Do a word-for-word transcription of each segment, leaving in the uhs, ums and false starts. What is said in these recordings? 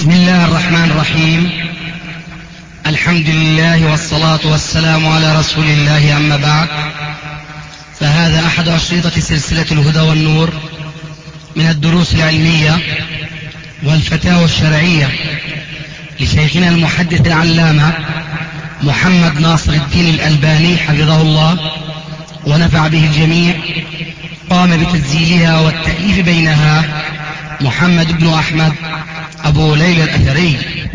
بسم الله الرحمن الرحيم. الحمد لله والصلاة والسلام على رسول الله، أما بعد، فهذا أحد أشرطة سلسلة الهدى والنور من الدروس العلمية والفتاوى الشرعية لشيخنا المحدث العلامة محمد ناصر الدين الألباني حفظه الله ونفع به الجميع. قام بتسجيلها والتأليف بينها محمد بن أحمد أبو ليلى الأثري.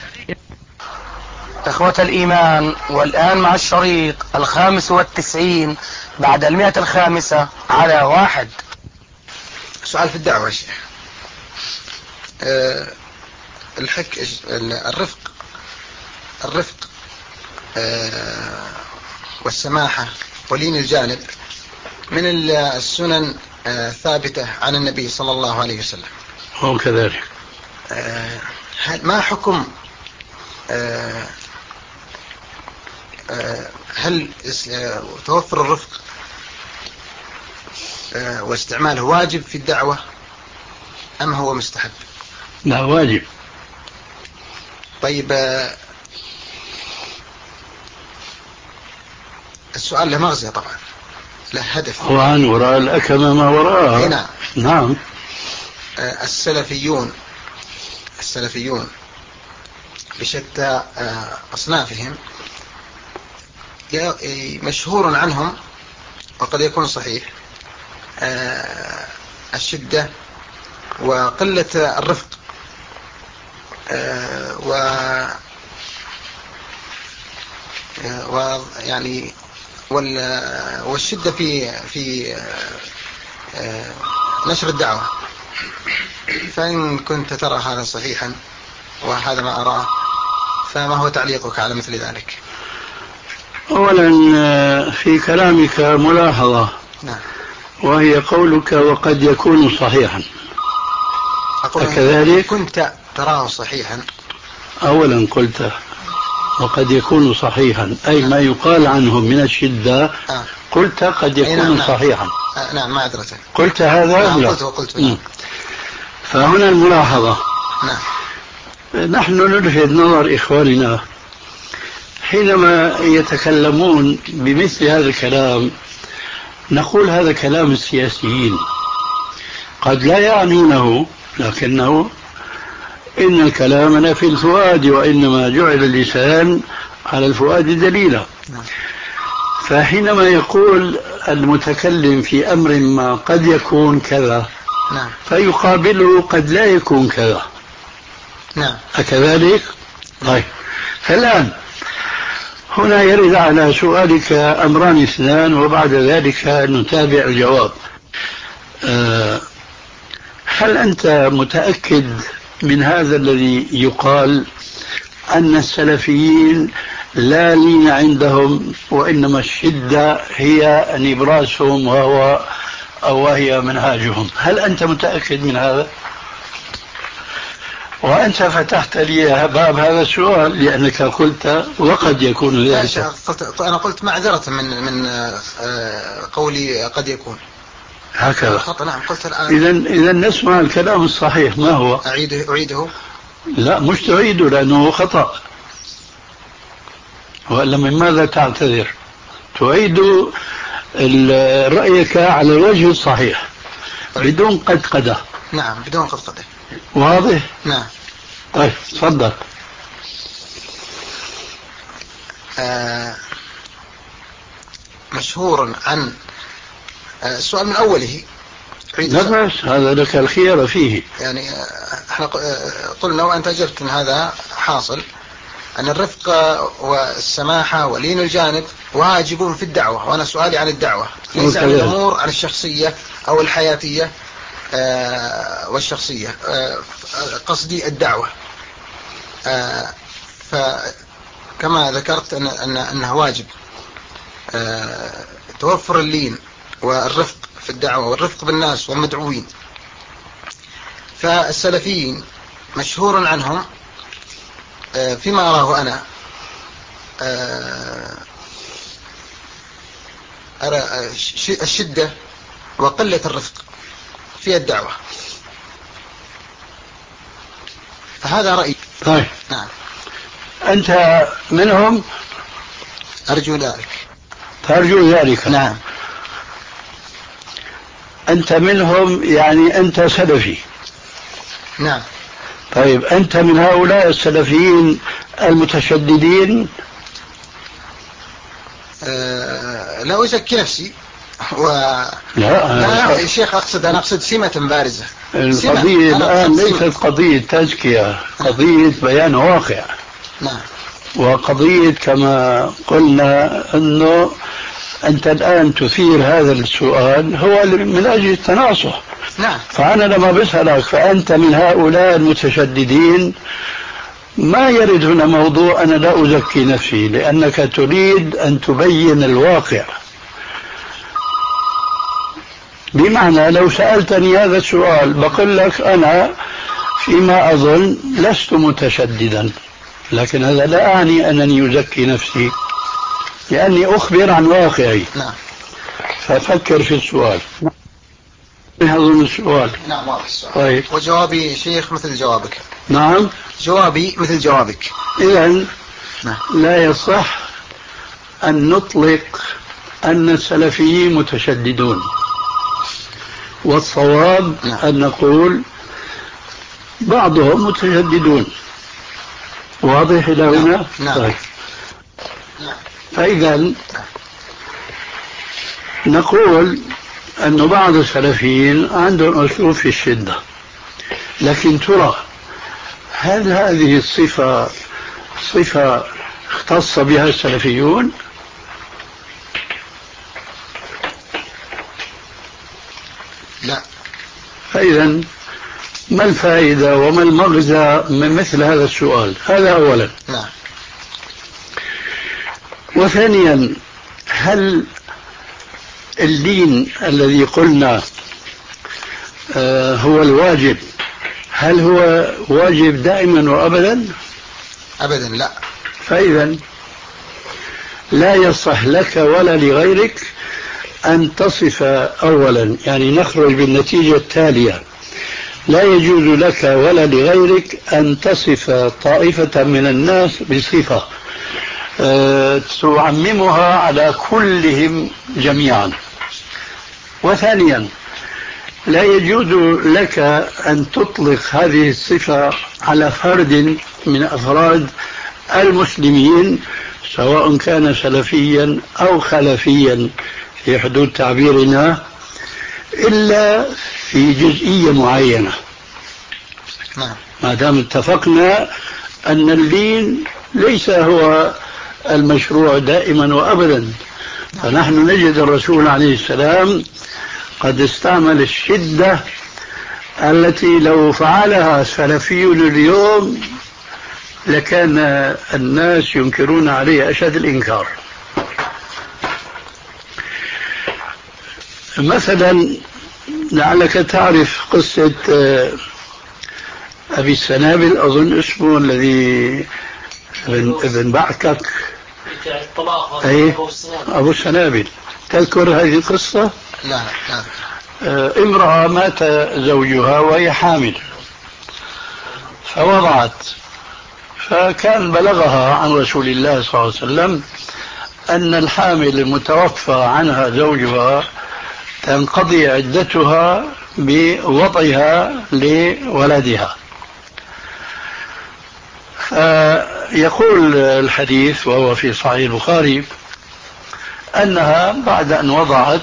إخوة الإيمان، والآن مع الشريط الخامس والتسعين بعد المئة الخامسة على واحد. سؤال في الدعوة يا شيخ. أه الحك الرفق الرفق أه والسماحة ولين الجانب من السنن أه ثابتة عن النبي صلى الله عليه وسلم. هو كذلك. أه ما حكم أه أه هل توفر الرفق أه واستعماله واجب في الدعوة أم هو مستحب؟ لا، واجب. طيب، أه السؤال له مغزى طبعا، له هدف. طبعا وراء الأكمة ما وراءها. نعم. نعم. أه السلفيون السلفيون بشتى أصنافهم مشهور عنهم وقد يكون صحيح الشدة وقلة الرفق ويعني والشدة في في نشر الدعوة. فإن كنت ترى هذا صحيحا وهذا ما أراه، فما هو تعليقك على مثل ذلك؟ أولا في كلامك ملاحظة. نعم. وهي قولك وقد يكون صحيحا. كذلك كنت تراه صحيحا. أولا قلت وقد يكون صحيحا، أي نعم. ما يقال عنه من الشدة. آه. قلت قد يكون نعم. نعم. صحيحا. آه. نعم، ما أدرته. قلت هذا. نعم. لا. قلت وقلت. نعم. فهنا الملاحظة. نعم. نحن نلفت نظر إخواننا حينما يتكلمون بمثل هذا الكلام، نقول هذا كلام السياسيين قد لا يعنونه، لكنه إن الكلام في الفؤاد وإنما جعل اللسان على الفؤاد دليلا. نعم. فحينما يقول المتكلم في أمر ما قد يكون كذا، نعم. فيقابله قد لا يكون كذا. نعم. أكذلك؟ طيب، فالآن هنا يرد على سؤالك أمران اثنان، وبعد ذلك نتابع الجواب. أه هل أنت متأكد من هذا الذي يقال أن السلفيين لا لين عندهم وإنما الشدة هي نبراسهم وهو أو وهي منهاجهم؟ هل أنت متأكد من هذا؟ وأنت فتحت لي باب هذا السؤال لأنك قلت وقد يكون ذلك. أنا قلت معذرة من من قولي قد يكون هكذا. نعم. قلت الآن. إذن إذن نسمع الكلام الصحيح ما هو؟ أعيده أعيده لا، مش تعيده لأنه خطأ. وإلا من ماذا تعتذر؟ تعيد رأيك على الوجه الصحيح بدون قدقدة. نعم، بدون قدقدة. واضح؟ نعم. طيب، تفضل. آه مشهور عن آه السؤال من أوله. لا بأس، هذا لك الخيار فيه. يعني آه احنا قلنا وأنت أجبت أن هذا حاصل، أن الرفق والسماحة ولين الجانب واجب في الدعوة، وأنا سؤالي عن الدعوة ليس عن الأمور عن الشخصية أو الحياتية آه والشخصية. آه قصدي الدعوة. آه فكما ذكرت أن أن أنه واجب آه توفر اللين والرفق في الدعوة والرفق بالناس والمدعوين. فالسلفيين مشهور عنهم آه فيما أراه أنا آه أرى الشدة وقلة الرفق في الدعوة. فهذا رأيي. طيب. نعم. أنت منهم؟ أرجو ذلك. ترجو ذلك. نعم. أنت منهم يعني أنت سلفي. نعم. طيب أنت من هؤلاء السلفيين المتشددين؟ أه لا أزكي نفسي و... لا, لا يا شيخ أقصد أنا أقصد سمة بارزة. القضية الآن ليست قضية تزكية، قضية بيان واقع. نعم. وقضية كما قلنا أنه أنت الآن تثير هذا السؤال هو من أجل التناصح. نعم. فأنا لما بسألك فأنت من هؤلاء المتشددين، ما يرد هنا موضوع أنا لا أزكي نفسي، لأنك تريد أن تبين الواقع. بمعنى لو سألتني هذا السؤال بقول لك أنا فيما أظن لست متشددا، لكن هذا لا أعني أنني أزكي نفسي، لأني أخبر عن واقعي. نعم. ففكر في السؤال. أظن السؤال. نعم واضح السؤال. طيب. وجوابي شيخ مثل جوابك. نعم. جوابي مثل جوابك. إذن نعم. لا يصح أن نطلق أن السلفيين متشددون، والصواب نعم. أن نقول بعضهم متشددون. واضح إلى هنا؟ نعم. طيب. نعم. فإذا نقول أن بعض السلفيين عندهم أسلوب في الشدة، لكن ترى هل هذه الصفة صفة اختص بها السلفيون؟ لا. فإذا ما الفائدة وما المغزى من مثل هذا السؤال؟ هذا أولا. نعم. وثانيا، هل الدين الذي قلنا آه هو الواجب، هل هو واجب دائما وأبدا؟ أبدا لا. فإذا لا يصح لك ولا لغيرك أن تصف أولا، يعني نخرج بالنتيجة التالية: لا يجوز لك ولا لغيرك أن تصف طائفة من الناس بصفة أه تعممها على كلهم جميعا. وثانيا، لا يجوز لك أن تطلق هذه الصفة على فرد من أفراد المسلمين، سواء كان سلفيا أو خلفيا في حدود تعبيرنا، إلا في جزئية معينة. نعم. ما دام اتفقنا أن الدين ليس هو المشروع دائما وأبدا، فنحن نجد الرسول عليه السلام قد استعمل الشدة التي لو فعلها سلفي اليوم لكان الناس ينكرون عليه أشد الإنكار. مثلا لعلك تعرف قصة أبي السنابل، أظن اسمه الذي ابن بعكك، أي أبو السنابل. تذكر هذه القصة؟ لا لا. امرأة مات زوجها وهي حامل فوضعت، فكان بلغها عن رسول الله صلى الله عليه وسلم أن الحامل المتوفى عنها زوجها تنقضي عدتها بوضعها لولدها. يقول الحديث وهو في صحيح البخاري أنها بعد أن وضعت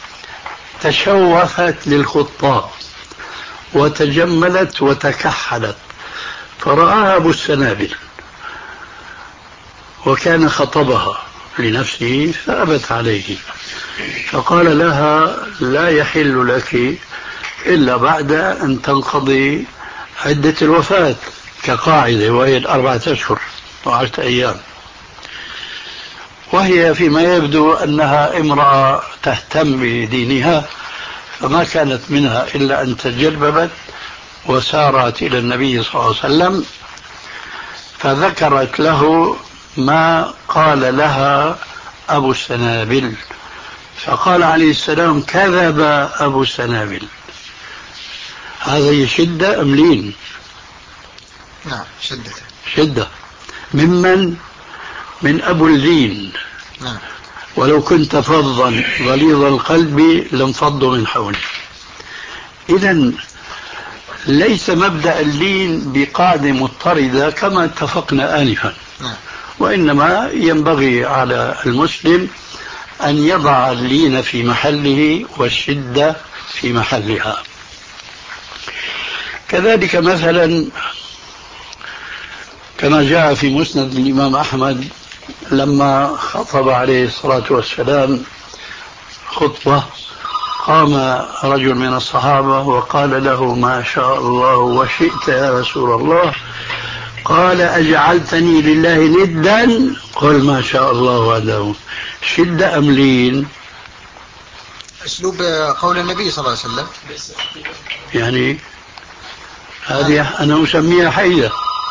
تشوفت للخطاب وتجملت وتكحلت، فرآها أبو السنابل وكان خطبها لنفسه فأبت عليه، فقال لها: لا يحل لك إلا بعد أن تنقضي عدة الوفاة كقاعدة، وهي الأربعة أشهر وعشرة أيام. وهي فيما يبدو أنها امرأة تهتم بدينها، فما كانت منها إلا أن تجلببت وسارت إلى النبي صلى الله عليه وسلم، فذكرت له ما قال لها أبو السنابل، فقال عليه السلام: كذب أبو السنابل. هذه شدة أم لين؟ نعم شدة شدة ممن من أبو اللين. نعم. ولو كنت فظا غليظ القلب لانفضوا من حولك. إذا ليس مبدأ اللين بقاعدة مضطردة كما اتفقنا آنفا. نعم. وإنما ينبغي على المسلم أن يضع اللين في محله والشدة في محلها. كذلك مثلا كما جاء في مسند الإمام أحمد لما خطب عليه الصلاة والسلام خطبة، قام رجل من الصحابة وقال له: ما شاء الله وشئت يا رسول الله. قال: أجعلتني لله ندا؟ قل ما شاء الله وحده. شدة أم لين؟ أسلوب قول النبي صلى الله عليه وسلم. يعني هذه أنا أسميها حيدة،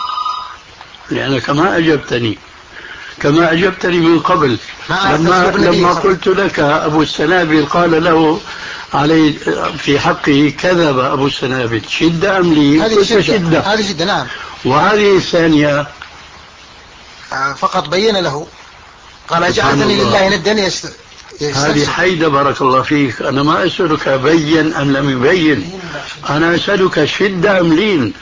لأنك ما أجبتني كما أجبتني من قبل لما, لما قلت لك أبو السنابل قال له علي في حقه كذب أبو السنابل. شدة أم لين؟ هذه شدة. شدة هذه شدة. نعم. وهذه الثانية فقط بين له قال: أجعلتني لله ندا. يست... هذه حيدة. بارك الله فيك. أنا ما أسألك بين أم لم يبين، أنا أسألك شدة أم لين.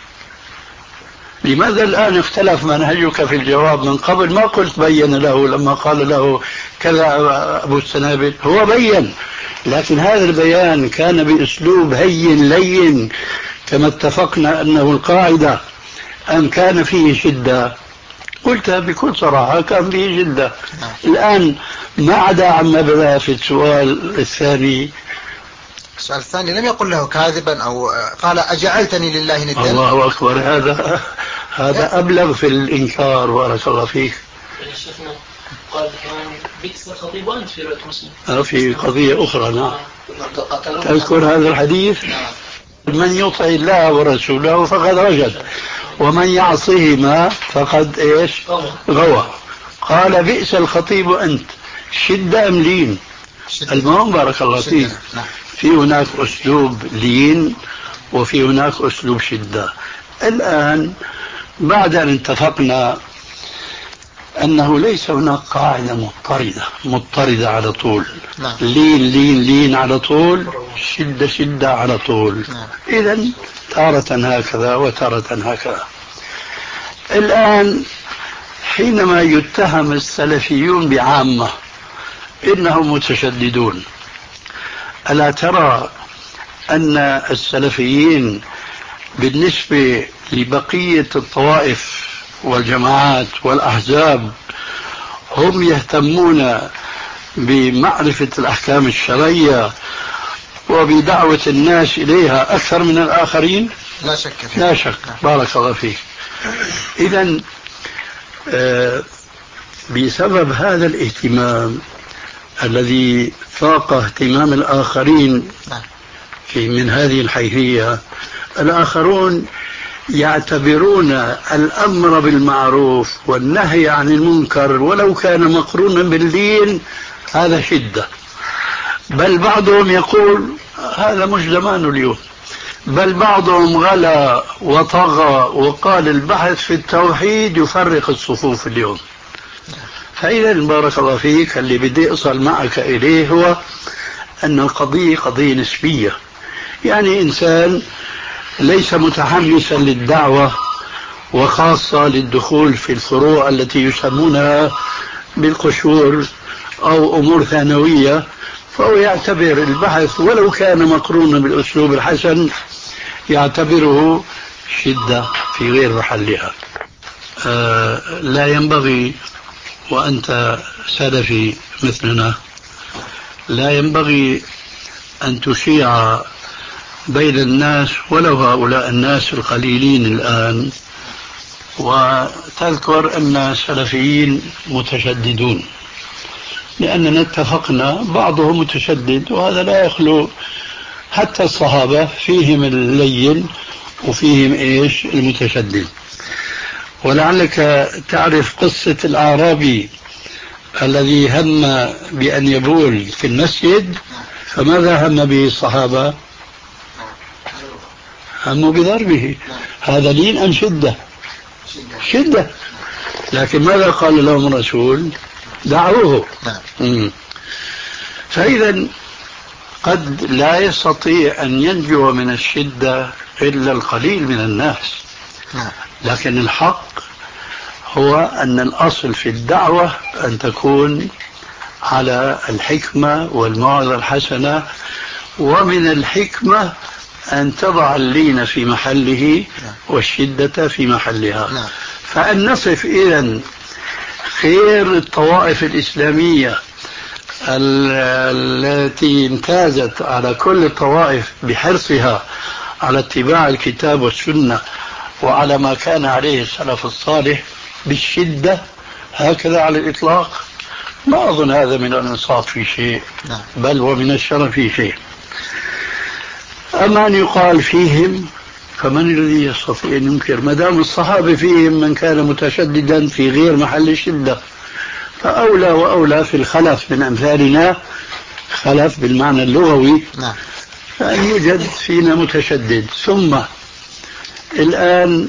لماذا الآن اختلف منهجك في الجواب؟ من قبل ما قلت بين له لما قال له كذا أبو السنابل، هو بين، لكن هذا البيان كان بأسلوب هين لين كما اتفقنا أنه القاعدة، أم كان فيه شدة؟ قلت بكل صراحة كان فيه شدة. الآن ما عدا عما بدا في السؤال الثاني. السؤال الثاني لم يقل له كاذبا أو قال: أجعلتني لله ندا. الله أكبر. هذا هذا أبلغ في الإنكار. بارك الله فيك. شيخنا قال كمان بئس الخطيب وأنت في رواية مسلم. في قضية أخرى. نعم. تذكر هذا الحديث؟ من يطع الله ورسوله فقد رشد ومن يعصهما فقد إيش؟ غوى. قال: بئس الخطيب أنت. شدة أم لين؟ المهم بارك الله فيك، في هناك أسلوب لين وفي هناك أسلوب شدة. الآن بعد أن اتفقنا أنه ليس هناك قاعدة مضطردة مضطردة على طول، نعم. لين لين لين على طول، شدة شدة على طول، نعم. إذن تارة هكذا وتارة هكذا. الآن حينما يتهم السلفيون بعامة إنهم متشددون، ألا ترى أن السلفيين بالنسبة لبقية الطوائف والجماعات والأحزاب هم يهتمون بمعرفة الأحكام الشرعية وبدعوة الناس إليها أكثر من الآخرين؟ لا شك فيه. لا شك. بارك الله فيك. إذن آه بسبب هذا الاهتمام الذي فاق اهتمام الآخرين في من هذه الحيثية، الآخرون يعتبرون الأمر بالمعروف والنهي عن المنكر ولو كان مقرونا باللين هذا شدة. بل بعضهم يقول هذا مش زمان اليوم، بل بعضهم غلا وطغى وقال البحث في التوحيد يفرق الصفوف اليوم. فإذا بارك الله فيك اللي بدي أصل معك إليه هو أن القضية قضية نسبية. يعني إنسان ليس متحمسا للدعوة وخاصة للدخول في الفروع التي يسمونها بالقشور أو أمور ثانوية، فهو يعتبر البحث ولو كان مقرونا بالأسلوب الحسن يعتبره شدة في غير محلها. آه لا ينبغي، وأنت سلفي مثلنا، لا ينبغي أن تشيع بين الناس ولو هؤلاء الناس القليلين الآن وتذكر أن السلفيين متشددون، لأننا اتفقنا بعضهم متشدد وهذا لا يخلو، حتى الصحابة فيهم اللين وفيهم إيش المتشدد. ولعلك تعرف قصة الأعرابي الذي هم بأن يبول في المسجد، فماذا هم به الصحابة؟ هموا بضربه. هذا لين أم شدة؟ شدة. لكن ماذا قال لهم الرسول؟ دعوه. نعم. فإذا قد لا يستطيع أن ينجو من الشدة إلا القليل من الناس. نعم. لكن الحق هو أن الأصل في الدعوة أن تكون على الحكمة والموعظة الحسنة، ومن الحكمة أن تضع اللين في محله والشدة في محلها. نعم. فأن نصف إذن خير الطوائف الإسلامية التي امتازت على كل الطوائف بحرصها على اتباع الكتاب والسنة وعلى ما كان عليه السلف الصالح بالشدة هكذا على الإطلاق، ما أظن هذا من الإنصاف في شيء، بل ومن الشرف في شيء. أما أن يقال فيهم، فمن الذي يستطيع أن ينكر؟ ما دام الصحابة فيهم من كان متشددا في غير محل الشدة، فأولى وأولى في الخلف من أمثالنا، خلف بالمعنى اللغوي، فأن يوجد فينا متشدد. ثم الآن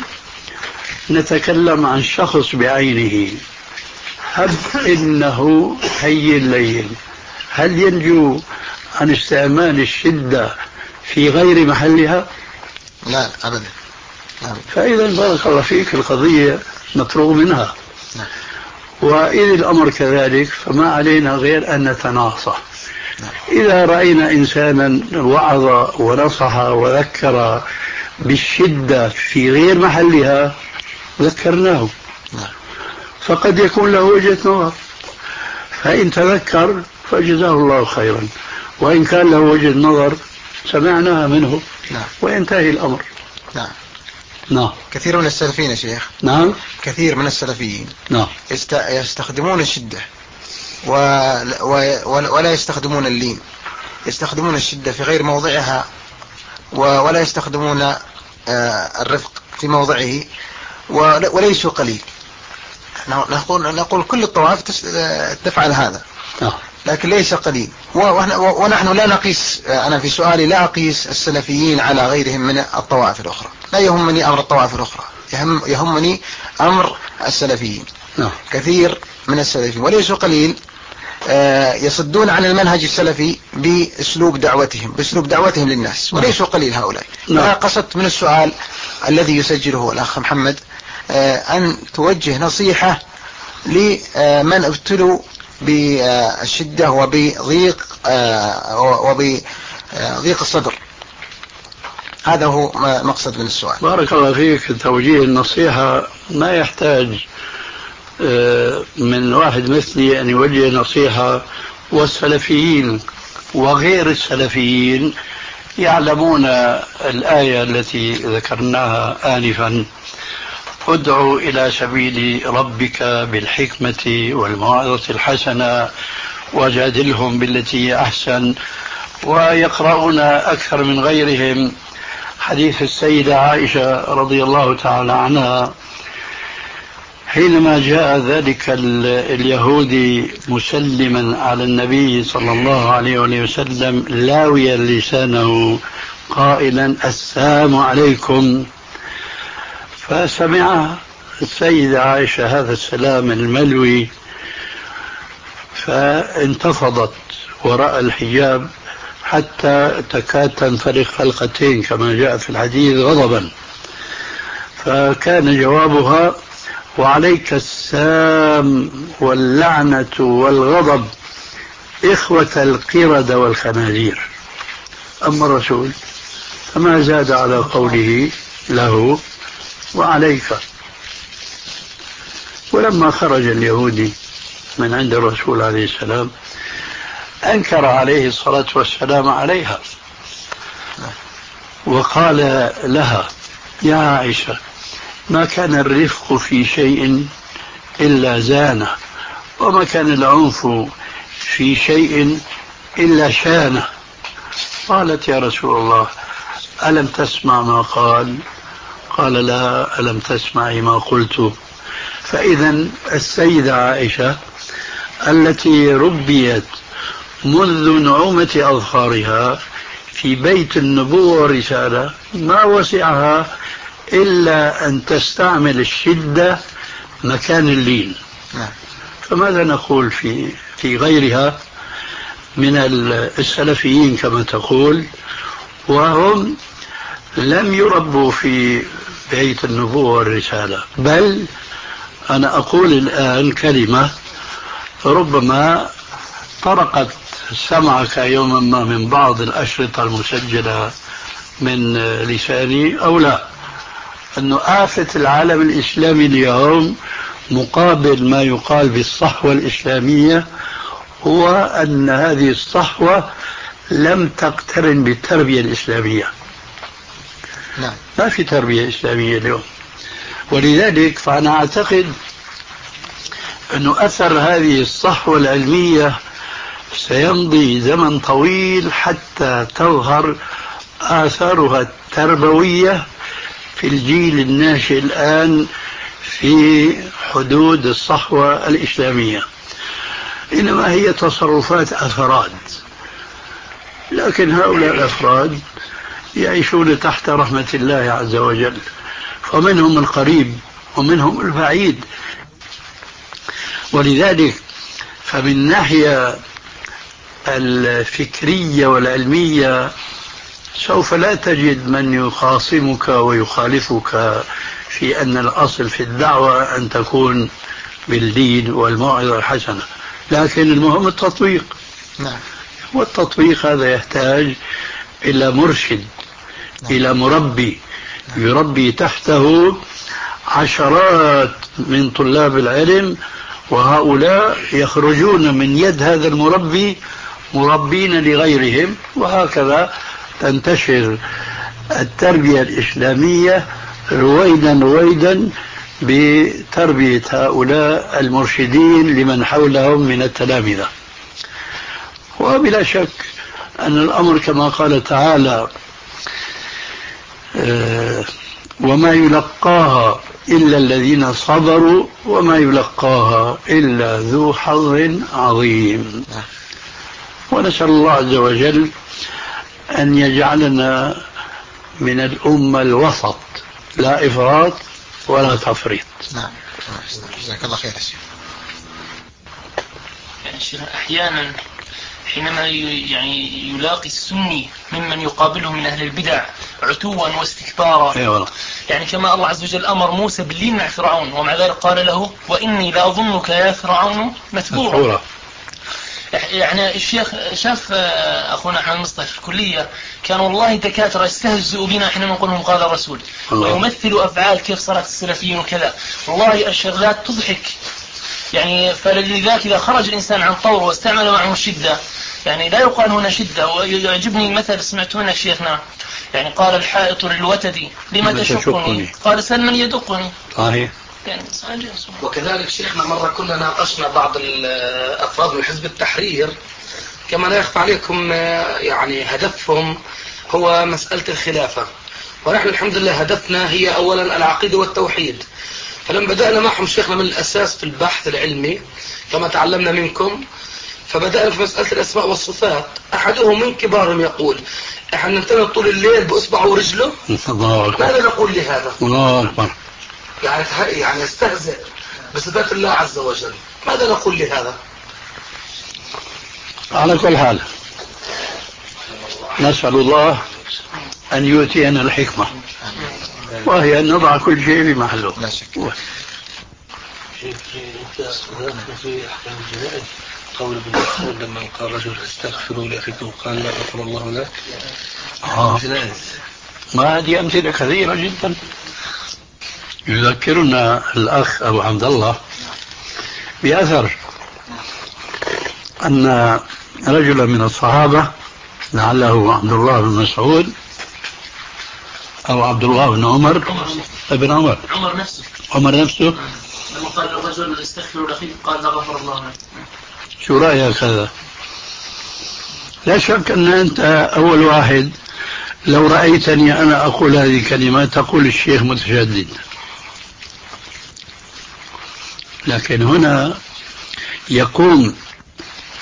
نتكلم عن شخص بعينه، هب إنه حي الليل، هل ينجو عن استعمال الشدة في غير محلها؟ لا أبدا. فإذا بارك الله فيك القضية مفروغ منها. وإذ الأمر كذلك فما علينا غير أن نتناصح. إذا رأينا إنسانا وعظ ونصح وذكر بالشدة في غير محلها ذكرناه، فقد يكون له وجهة نظر، فإن تذكر فجزاه الله خيرا، وإن كان له وجهة نظر سمعناها منه وينتهي الأمر. نعم. نعم. كثير من السلفيين يا شيخ، نعم، كثير من السلفيين نعم يست... يستخدمون الشدة و... و... ولا يستخدمون اللين، يستخدمون الشدة في غير موضعها و... ولا يستخدمون آه الرفق في موضعه، ول... وليسوا قليل. نقول نقول كل الطوائف تفعل هذا، لكن ليس قليل. ونحن لا نقيس، أنا في سؤالي لا أقيس السلفيين على غيرهم من الطوائف الأخرى، لا يهمني أمر الطوائف الأخرى، يهم يهمني أمر السلفيين. كثير من السلفيين وليسوا قليل يصدون عن المنهج السلفي بأسلوب دعوتهم بأسلوب دعوتهم للناس، وليسوا قليل هؤلاء. أنا قصدت من السؤال الذي يسجله الأخ محمد أن توجه نصيحة لمن ابتلوا بالشدة وبضيق وبضيق الصدر. هذا هو مقصد من السؤال. بارك الله فيك. توجيه النصيحة ما يحتاج من واحد مثلي أن يوجه نصيحة، والسلفيين وغير السلفيين يعلمون الآية التي ذكرناها آنفا: ادعوا إلى سبيل ربك بالحكمة والموعظة الحسنة وجادلهم بالتي هي أحسن. ويقرؤون أكثر من غيرهم حديث السيدة عائشة رضي الله تعالى عنها حينما جاء ذلك اليهودي مسلما على النبي صلى الله عليه وسلم لاويا لسانه قائلا: السلام عليكم. فسمع السيدة عائشة هذا السلام الملوي فانتفضت وراء الحجاب حتى تكاد تنفرق حلقتين كما جاء في الحديث غضبا. فكان جوابها: وعليك السام واللعنة والغضب إخوة القردة والخنازير. أما الرسول فما زاد على قوله له وعليك. ولما خرج اليهودي من عند الرسول عليه السلام أنكر عليه الصلاة والسلام عليها وقال لها: يا عائشة، ما كان الرفق في شيء إلا زانه، وما كان العنف في شيء إلا شانه. قالت: يا رسول الله، ألم تسمع ما قال؟ قال: لا، ألم تسمعي ما قلت؟ فإذا السيدة عائشة التي ربيت منذ نعومة أظفارها في بيت النبوة والرسالة ما وسعها إلا أن تستعمل الشدة مكان اللين. فماذا نقول في في غيرها من السلفيين كما تقول، وهم لم يربوا في بيت النبوة والرسالة؟ بل أنا أقول الآن كلمة ربما طرقت سمعك يوما ما من بعض الأشرطة المسجلة من لساني أو لا، أنه آفة العالم الإسلامي اليوم مقابل ما يقال بالصحوة الإسلامية هو أن هذه الصحوة لم تقترن بالتربية الإسلامية. نعم. ما في تربية إسلامية اليوم، ولذلك فأنا أعتقد أن أثر هذه الصحوة العلمية سيمضي زمن طويل حتى تظهر آثارها التربوية في الجيل الناشئ الآن في حدود الصحوة الإسلامية، إنما هي تصرفات أفراد. لكن هؤلاء الأفراد يعيشون تحت رحمة الله عز وجل، فمنهم القريب ومنهم البعيد. ولذلك فمن ناحية الفكرية والعلمية سوف لا تجد من يخاصمك ويخالفك في أن الأصل في الدعوة أن تكون بالدين والموعظة الحسنة، لكن المهم التطبيق. نعم. والتطبيق هذا يحتاج إلى مرشد. نعم. إلى مربي. نعم. يربي تحته عشرات من طلاب العلم، وهؤلاء يخرجون من يد هذا المربي مربين لغيرهم، وهكذا تنتشر التربية الإسلامية رويدا رويدا بتربية هؤلاء المرشدين لمن حولهم من التلامذة. وبلا شك أن الأمر كما قال تعالى وما يلقاها إلا الذين صبروا وما يلقاها إلا ذو حظ عظيم. ونسأل الله عز وجل أن يجعلنا من الأمة الوسط، لا إفراط ولا تفريط. نعم. جزاك الله خير. يعني الشيخ أحيانا حينما يعني يلاقي السني ممن يقابله من أهل البدع عتوا واستكبارا، أيوة. يعني كما الله عز وجل أمر موسى باللين مع فرعون، ومع ذلك قال له وإني لأظنك يا فرعون مثبورا. يعني الشيخ شاف أخونا أحمد مصطفى في الكلية كان والله دكاترة يستهزئوا بنا حينما نقول لهم قال الرسول، ويمثلوا أفعال كيف صارت السلفيين وكذا، والله الشغلات تضحك. يعني فلذلك إذا خرج الإنسان عن طوره واستعمل معه الشدة، يعني لا يقال هنا شدة. ويعجبني مثل سمعته هنا شيخنا، يعني قال الحائط للوتد لما تشقني قال سل من يدقني. صحيح. يعني وكذلك شيخنا مرة كنا ناقشنا بعض الأفراد من حزب التحرير، كما لا يخفى عليكم يعني هدفهم هو مسألة الخلافة، ونحن الحمد لله هدفنا هي أولا العقيدة والتوحيد. فلما بدأنا معهم شيخنا من الأساس في البحث العلمي كما تعلمنا منكم، فبدأنا في مسألة الأسماء والصفات. أحدهم من كبارهم يقول احنا ننتظر طول الليل بأصبعه ورجله. ماذا نقول لهذا؟ الله أكبر. يعني يعني يستهزئ بصفات الله عز وجل، ماذا نقول لهذا؟ على كل حال نسأل الله أن يؤتينا الحكمة، وهي أن نضع كل شيء في محله. لا شك. في أحكام الجنائز قول ابن مسعود لما قال رجل استغفروا لأخيكم قال لا غفر الله لك. آه. ما هذه أمثلة كثيرة جدا. يذكرنا الأخ أبو عبد الله بأثر أن رجلا من الصحابة لعله عبد الله بن مسعود أو عبد الله بن عمر ابن عمر عمر نفسه عمر نفسه لما قال الرجل استغفر لأخيك قال لا غفر الله لك. شو رأيك هذا؟ لا شك أن أنت أول واحد لو رأيتني أنا أقول هذه الكلمات تقول الشيخ متشدد، لكن هنا يقوم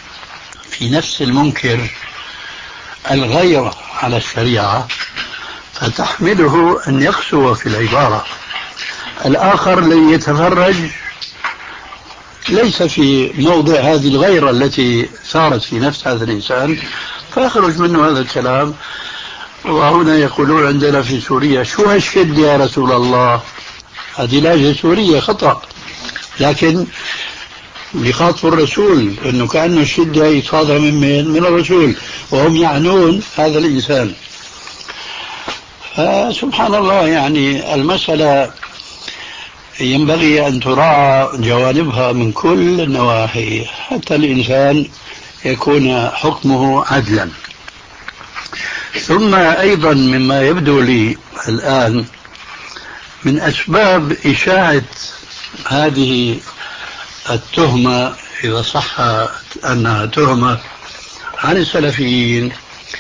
في نفس المنكر الغيرة على الشريعة، فتحمله أن يقسو في العبارة. الآخر الذي يتفرج ليس في موضع هذه الغيرة التي صارت في نفس هذا الإنسان، فيخرج منه هذا الكلام. وهنا يقولون عندنا في سوريا شو هالشد يا رسول الله، هذه لهجة سورية خطأ، لكن بيخاطبوا الرسول انه كأنه الشدة هي صادرة من من من الرسول، وهم يعنون هذا الإنسان. فسبحان الله، يعني المسألة ينبغي أن تراعى جوانبها من كل النواحي حتى الإنسان يكون حكمه عدلا. ثم أيضا مما يبدو لي الآن من أسباب إشاعة هذه التهمة، إذا صح أنها تهمة عن السلفيين،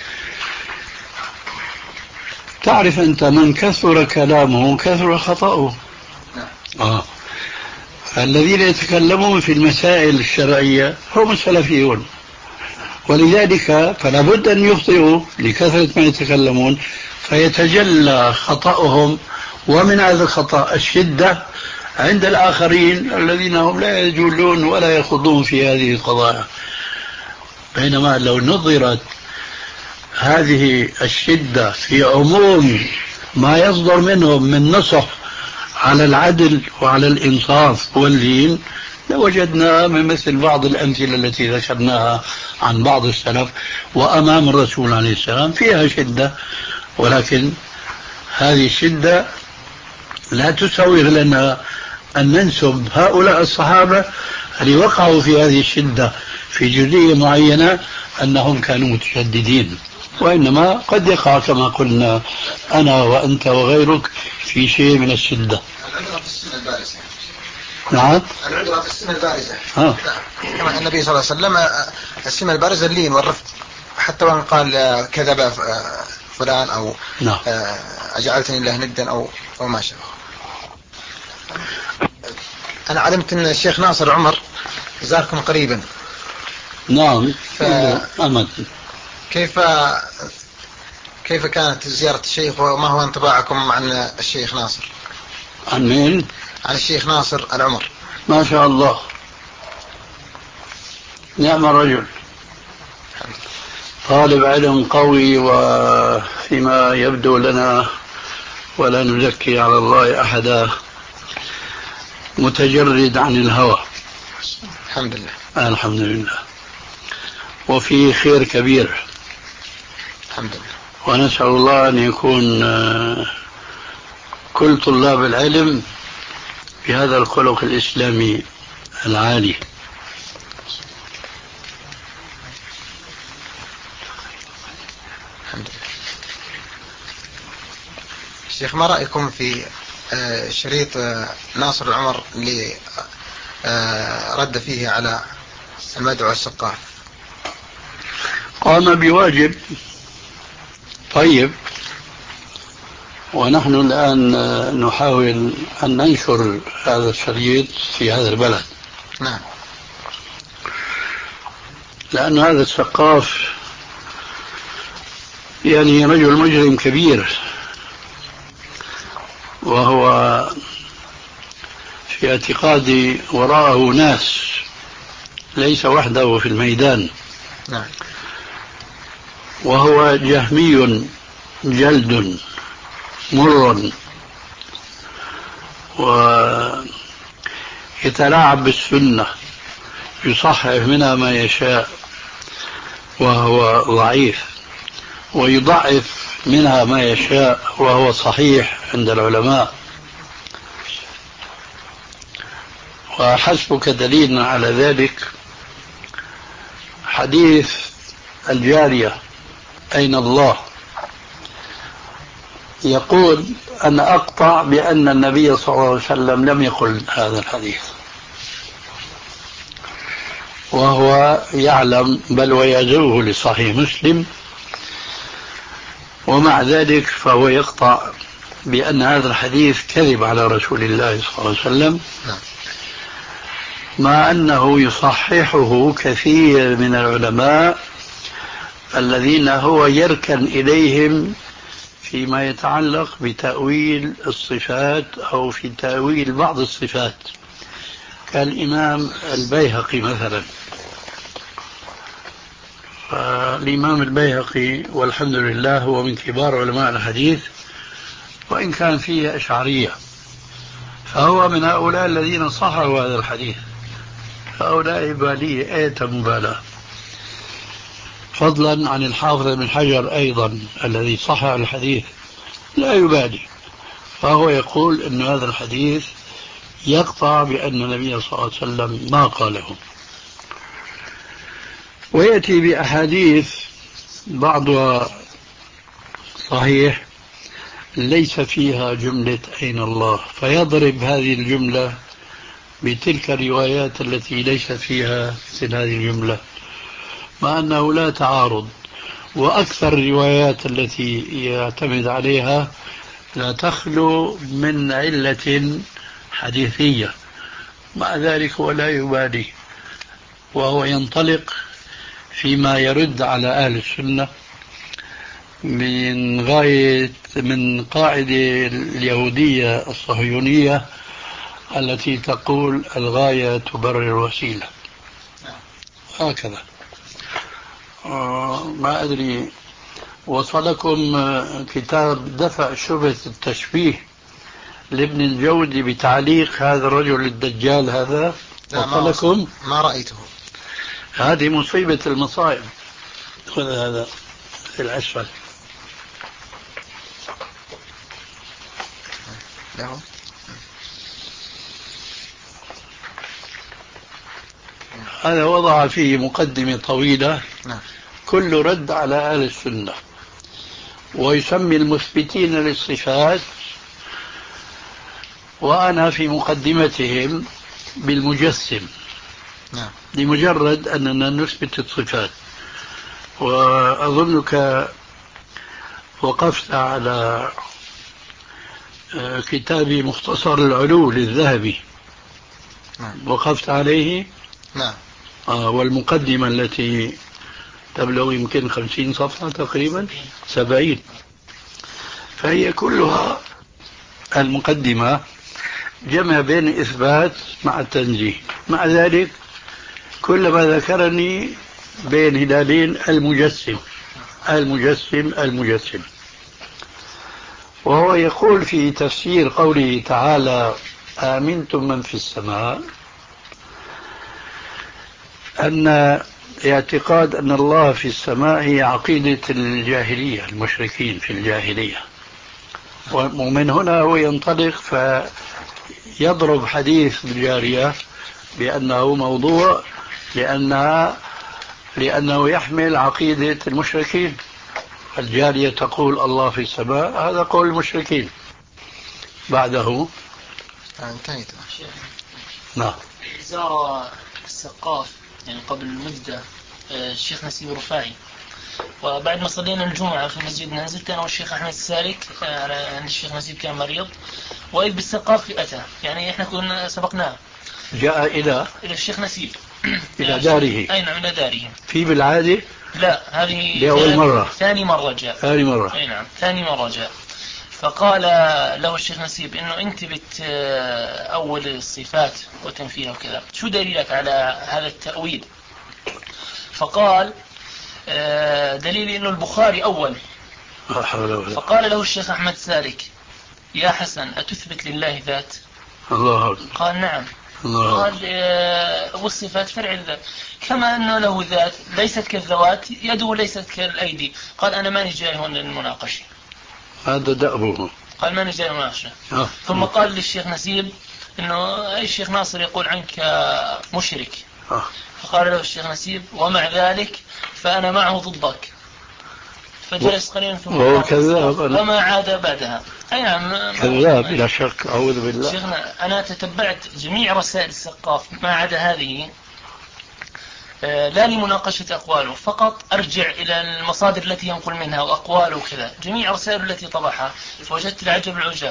تعرف أنت من كثر كلامه كثر خطأه. آه. الذين يتكلمون في المسائل الشرعية هم السلفيون، ولذلك فلا بد أن يخطئوا لكثرة ما يتكلمون، فيتجلى خطأهم، ومن هذا الخطأ الشدة عند الآخرين الذين هم لا يجولون ولا يخوضون في هذه القضايا. بينما لو نظرت هذه الشدة في عموم ما يصدر منهم من نصح على العدل وعلى الإنصاف واللين، لوجدنا من مثل بعض الأمثلة التي ذكرناها عن بعض السلف وأمام الرسول عليه السلام فيها شدة، ولكن هذه الشدة لا تسوغ لنا أن ننسب هؤلاء الصحابة اللي وقعوا في هذه الشدة في جزئية معينة أنهم كانوا متشددين، وإنما قد يقع كما قلنا أنا وأنت وغيرك في شيء من الشدة. العبرة في السنة البارزة. نعم. العبرة في السنة البارزة. آه. كما النبي صلى الله عليه وسلم السنة البارزة اللين والرفق، حتى وإن قال كذب فلان أو نعم. أجعلتني الله ندا أو أو ما شابه. أنا علمت أن الشيخ ناصر عمر زاركم قريبا. نعم. ف... أمد. كيف كيف كانت زيارة الشيخ، وما هو انطباعكم عن الشيخ ناصر؟ عن مين؟ عن الشيخ ناصر العمر. ما شاء الله، نعم الرجل، طالب علم قوي، وفيما يبدو لنا ولا نزكي على الله أحدا متجرد عن الهوى. الحمد لله. الحمد لله، وفي خير كبير الحمد لله. ونسأل الله أن يكون كل طلاب العلم بهذا الخلق الإسلامي العالي. الحمد لله. شيخ، ما رأيكم في شريط ناصر العمر اللي رد فيه على المدعو السقاف؟ قام بواجب طيب، ونحن الآن نحاول أن ننشر هذا الشريط في هذا البلد. نعم. لأن هذا السقاف يعني رجل مجرم كبير، وهو في اعتقادي وراءه ناس، ليس وحده في الميدان. نعم. وهو جهمي جلد مر، ويتلاعب بالسنة، يصحح منها ما يشاء وهو ضعيف، ويضعف منها ما يشاء وهو صحيح عند العلماء. وحسبك دليلا على ذلك حديث الجارية أين الله، يقول أنا أقطع بأن النبي صلى الله عليه وسلم لم يقل هذا الحديث، وهو يعلم بل ويزوه لصحيح مسلم، ومع ذلك فهو يقطع بأن هذا الحديث كذب على رسول الله صلى الله عليه وسلم، مع أنه يصححه كثير من العلماء الذين هو يركن إليهم فيما يتعلق بتأويل الصفات أو في تأويل بعض الصفات، كالإمام البيهقي مثلا. فالإمام البيهقي والحمد لله هو من كبار علماء الحديث، وإن كان فيه أشعرية، فهو من هؤلاء الذين صححوا هذا الحديث. هؤلاء بالية آية مبالاة، فضلا عن الحافظ بن حجر أيضا الذي صحح الحديث لا يبالي، فهو يقول أن هذا الحديث يقطع بأن النبي صلى الله عليه وسلم ما قاله. ويأتي بأحاديث بعضها صحيح ليس فيها جملة أين الله، فيضرب هذه الجملة بتلك الروايات التي ليس فيها مثل هذه الجملة، مع أنه لا تعارض. وأكثر الروايات التي يعتمد عليها لا تخلو من علة حديثية، مع ذلك هو لا يبالي، وهو ينطلق فيما يرد على أهل السنة من غاية من قاعدة اليهودية الصهيونية التي تقول الغاية تبرر الوسيلة. هكذا. آه ما أدري وصلكم كتاب دفع شبهة التشبيه لابن الجوزي بتعليق هذا الرجل الدجال هذا؟ وصلكم؟ ما رأيته. هذه مصيبة المصائب. خذ هذا في الأسفل. له. هذا وضع فيه مقدمة طويلة كل رد على أهل السنة، ويسمي المثبتين للصفات، وأنا في مقدمتهم بالمجسم لمجرد أننا نثبت الصفات. وأظنك وقفت على كتاب مختصر العلو للذهبي، وقفت عليه. نعم. آه والمقدمة التي تبلغ يمكن خمسين صفحة تقريبا، سبعين، فهي كلها المقدمة جمع بين الإثبات مع التنزيه. مع ذلك كلما ذكرني بين هلالين المجسم المجسم المجسم وهو يقول في تفسير قوله تعالى آمنتم من في السماء أن اعتقاد أن الله في السماء هي عقيدة الجاهلية، المشركين في الجاهلية. ومن هنا هو ينطلق فيضرب حديث الجارية بأنه موضوع لأنها لأنه يحمل عقيدة المشركين. الجارية تقول الله في السماء، هذا قول المشركين. بعده انتهيت. نعم. زار السقاف يعني قبل مدة الشيخ نسيب رفاعي، وبعد ما صلينا الجمعة في مسجدنا نزلت أنا والشيخ أحمد السالك عند الشيخ نسيب كان مريض، وإذ بالسقاف أتى، يعني إحنا كنا سبقناه، جاء إلى إلى الشيخ نسيب إلى داره. أي نعم إلى داره. في بالعادة؟ لا، هذه لأول مرة. ثاني مرة جاء. ثاني مرة. أي نعم ثاني مرة جاء. فقال له الشيخ نسيب إنه أنت بتأول الصفات وتنفيها وكذا، شو دليلك على هذا التأويل؟ فقال دليل إنه البخاري أول. فقال له الشيخ أحمد سالك يا حسن أتثبت لله ذات؟ الله. قال نعم. الله. قال والصفات فرع الذات، كما أنه له ذات ليست كالذوات، يده ليست كالأيدي. قال أنا ماني جاي هون للمناقشة، هذا دأبه. قال ماني جاي للمناقشة. آه. ثم قال للشيخ نسيب إنه أي الشيخ ناصر يقول عنك مشرك. آه. فقال له الشيخ نسيب ومع ذلك فأنا معه ضدك. فجلس قليلا ثم وهو كذاب وما عاد بعدها. أي نعم كذاب بلا شك، أعوذ بالله. شيخنا أنا تتبعت جميع رسائل السقاف ما عدا هذه، لا لمناقشة أقواله، فقط أرجع إلى المصادر التي ينقل منها وأقواله وكذا، جميع رسائل التي طبعها، فوجدت العجب العجاب.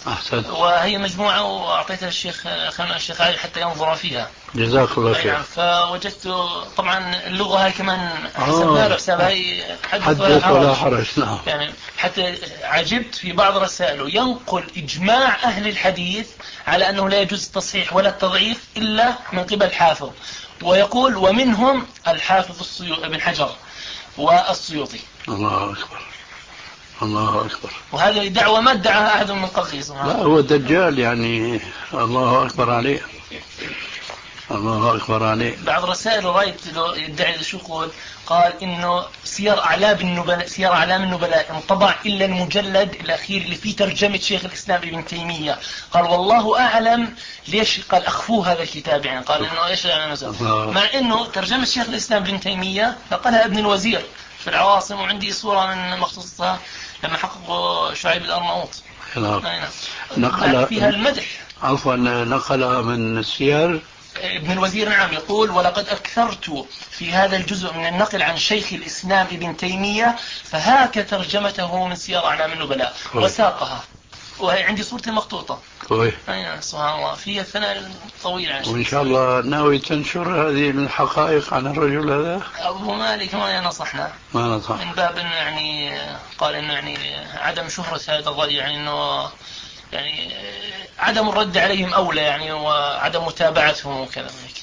أحسن. وهي مجموعة وأعطيتها الشيخ خلنا الشيخ علي حتى ينظر فيها. جزاك الله خير. فوجدت طبعا اللغة هاي كمان حسبنا له حساب هاي حدث ولا حرج. نعم. يعني حتى عجبت في بعض رسائله ينقل إجماع أهل الحديث على أنه لا يجوز التصحيح ولا التضعيف إلا من قبل حافظ، ويقول ومنهم الحافظ السيوطي ابن حجر والسيوطي. الله أكبر الله أكبر. وهذه دعوة ما ادعاها أحد من قبله. لا هو دجال يعني. الله أكبر عليه الله أكبر عليه. بعض رسائل رايت يدعي شو يقول؟ قال إنه سير أعلام النبلاء سير أعلام النبلاء انطبع إلا المجلد الأخير اللي فيه ترجمة شيخ الإسلام ابن تيمية. قال والله أعلم ليش قال أخفوه هذا الكتاب، يعني قال إنه إيش يعني نزل، مع إنه ترجمة شيخ الإسلام ابن تيمية نقلها ابن الوزير في العواصم، وعندي صورة من مخصوصها لما حققوا شعيب الأرناؤوط. نقل فيها المدح. عفوا نقلها من السير ابن الوزير. نعم يقول ولقد أكثرت في هذا الجزء من النقل عن شيخ الإسلام ابن تيمية فهاك ترجمته من سير أعلام النبلاء وساقها، وهي عندي صورتي مخطوطة. طيب. أي سبحان الله فيها الثناء الطويل عن وإن شاء الله ناوي تنشر هذه الحقائق عن الرجل هذا. أبو مالك ما نصحنا ما نصح من باب إنه يعني قال إنه يعني عدم شهرة هذا الرجل، يعني إنه يعني عدم الرد عليهم أولى يعني، وعدم متابعتهم وكذا هيك.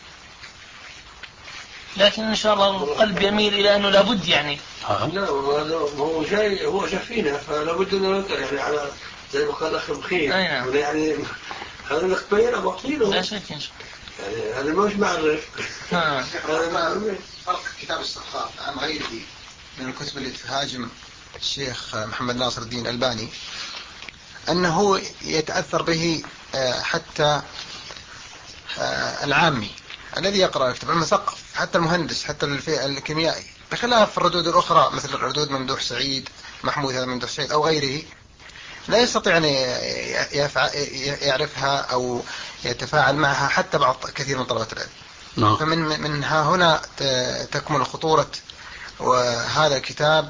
لكن إن شاء الله القلب يميل إلى أنه لابد يعني. لا هو جاي هو شافينا فلابد أنه يعني على زي ما قال أخي بخير يعني هذا نقبين أبو عطيله. لا شك إن شاء الله يعني هذا مش معرف. هذا فرق كتاب السخاء عن غيره من الكتب اللي تهاجم الشيخ محمد ناصر الدين الألباني أنه يتأثر به حتى العامي الذي يقرأ يكتب المثقف، حتى المهندس، حتى الكيميائي، بخلاف الردود الأخرى مثل الردود ممدوح سعيد محمود هذا ممدوح سعيد أو غيره لا يستطيع أن يعرفها أو يتفاعل معها حتى بعض كثير من طلبة العلم. no. فمن منها هنا تكمن خطورة وهذا الكتاب،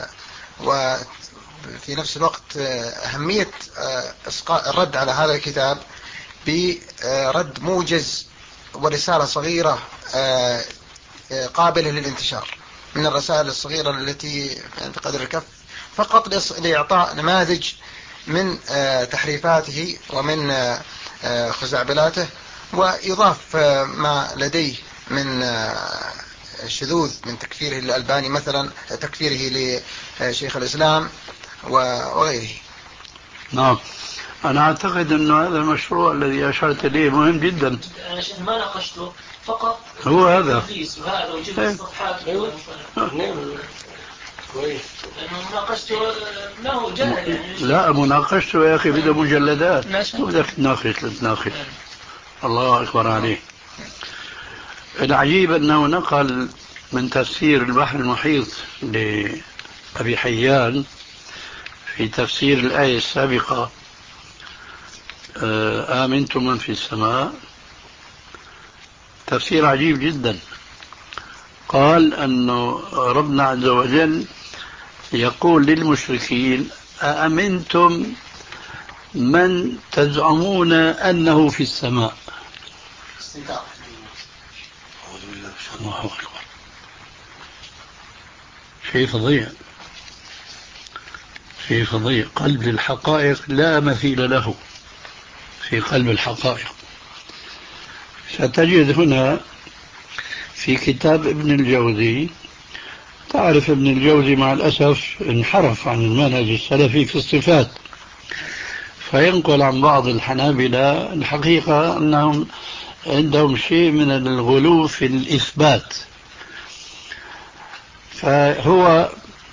وفي نفس الوقت أهمية الرد على هذا الكتاب برد موجز ورسالة صغيرة قابلة للانتشار من الرسائل الصغيرة التي بقدر الكف فقط لإعطاء نماذج من تحريفاته ومن خزعبلاته، ويضاف ما لديه من شذوذ من تكفيره للألباني مثلا، تكفيره لشيخ الإسلام وغيره. نعم أنا أعتقد أن هذا المشروع الذي أشرت إليه مهم جدا. أنا شيخ ما ناقشته فقط هو هذا وهذا وجبت الصفحات كويس. مناقشته ما هو جهل يعني. لا مناقشته يا أخي بدأ مجلدات بدك تناقش تناقش. الله أكبر عليه. العجيب أنه نقل من تفسير البحر المحيط لأبي حيان في تفسير الآية السابقة آمنتم من في السماء، تفسير عجيب جدا. قال أنه ربنا عز وجل يقول للمشركين أأمنتم من تزعمون أنه في السماء. الله أكبر. شيء فظيع شيء فظيع. قلب الحقائق لا مثيل له في قلب الحقائق. ستجد هنا في كتاب ابن الجوزي، تعرف ابن الجوزي مع الأسف انحرف عن المنهج السلفي في الصفات، فينقل عن بعض الحنابلة الحقيقة أنهم عندهم شيء من الغلو في الإثبات. فهو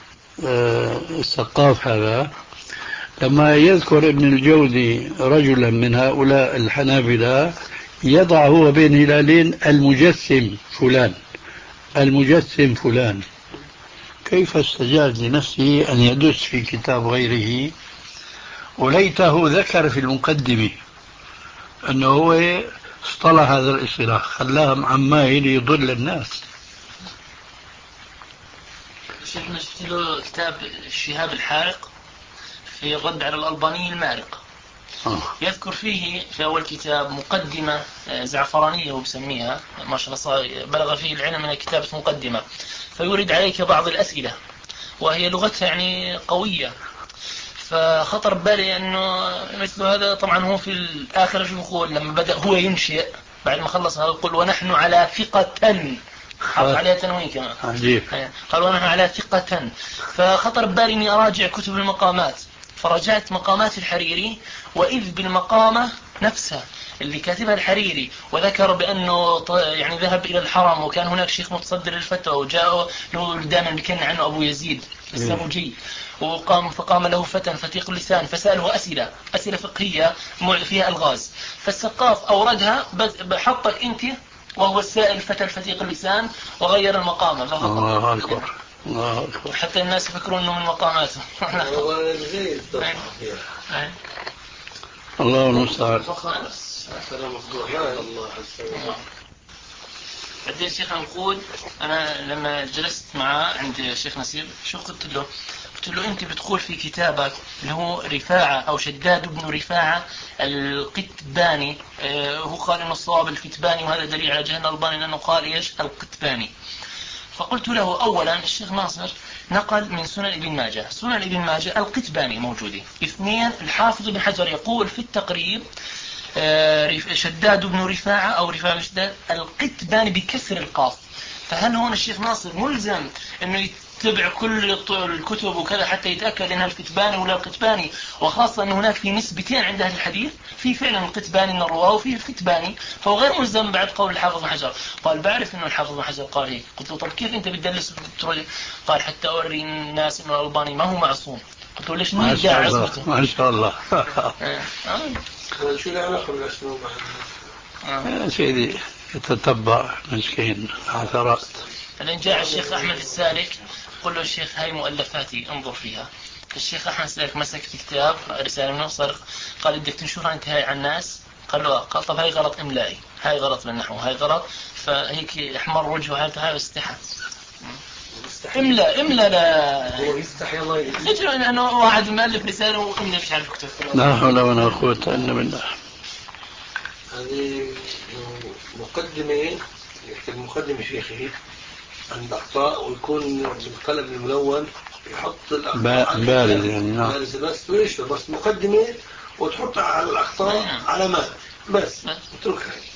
السقاف هذا لما يذكر ابن الجوزي رجلا من هؤلاء الحنابلة يضع هو بين هلالين المجسم فلان المجسم فلان. كيف استجاز لنفسه أن يدس في كتاب غيره؟ وليته ذكر في المقدمة أنه هو اصطلح هذا الاصطلاح، خلاهم عمايل يضل الناس. شيخ نشت له كتاب الشهاب الحارق في الرد على الألباني المارق. يذكر فيه في أول كتاب مقدمة زعفرانية وبسميها ما شاء الله بلغ فيه العلم من الكتاب مقدمة، فيورد عليك بعض الأسئلة وهي لغتها يعني قوية. فخطر بالي أنه مثل هذا طبعا هو في الآخر شو يقول لما بدأ هو ينشئ بعد ما خلص هذا يقول ونحن على ثقة، حط عليها تنوين كمان عجيب. قال ونحن على ثقة. فخطر بالي أني أراجع كتب المقامات، فرجعت مقامات الحريري وإذ بالمقامة نفسها اللي كاتبها الحريري، وذكر بأنه يعني ذهب إلى الحرم وكان هناك شيخ متصدر الفتوى وجاءه دائما بكن عنه أبو يزيد السروجي، وقام فقام له فتى فتيق اللسان فسأله أسئلة أسئلة فقهية فيها ألغاز، فالسقاف أوردها بحطك أنت وهو السائل فتى الفتيق اللسان وغير المقامة. الله أكبر الله أكبر. حتى الناس يفكرون أنه من مقاماته. الله المستعان. بعدين الشيخ نقول أنا لما جلست معه عند الشيخ نسير شو قلت له؟ قلت له أنت بتقول في كتابك اللي هو رفاعة أو شداد بن رفاعة القتباني، اه هو قال إنه الصواب الكتباني وهذا دليل على جهل الألباني لأنه قال إيش القتباني. فقلت له أولا الشيخ ناصر نقل من سنن ابن ماجه، سنن ابن ماجه القتباني موجودة. اثنين الحافظ بن حجر يقول في التقريب شداد بن رفاعة أو رفاعة شداد القتباني بكسر القاف. فهل هون الشيخ ناصر ملزم أنه يتبع كل الكتب وكذا حتى يتأكد أنها القتباني ولا القتباني، وخاصة أن هناك في نسبتين عند أهل الحديث، في فعلا القتباني من الرواه وفي القتباني، فهو غير ملزم بعد قول الحافظ بن حجر. قال بعرف أنه الحافظ بن حجر قال هيك. قلت له طب كيف أنت بتدلس؟ قال حتى أوري الناس أنه الألباني ما هو معصوم. قلت له ليش نرجع عصمته؟ ما شاء الله. شو العلاقة بالأسلوب يا سيدي يتتبع مسكين عثرات. بعدين جاء الشيخ أحمد السالك قل له الشيخ هاي مؤلفاتي انظر فيها. الشيخ أحمد السالك مسك في كتاب رسالة من صرق قال بدك تنشرها انت هاي على الناس؟ قال له قال طب هاي غلط إملائي، هاي غلط بالنحو، هاي غلط. فهيك احمر وجهه حالته هاي واستحى. املا املا لا هو يستحي الله يجي لانه واحد مؤلف رساله واملا مش عارف يكتب. لا حول ولا قوة الا بالله. هذه مقدمة يكتب مقدمة شيخه عند أخطاء ويكون بالقلم الملون يحط الأخطاء بارز يعني نعم بارز بس ويش بس مقدمة وتحط على الأخطاء علامات بس اتركها.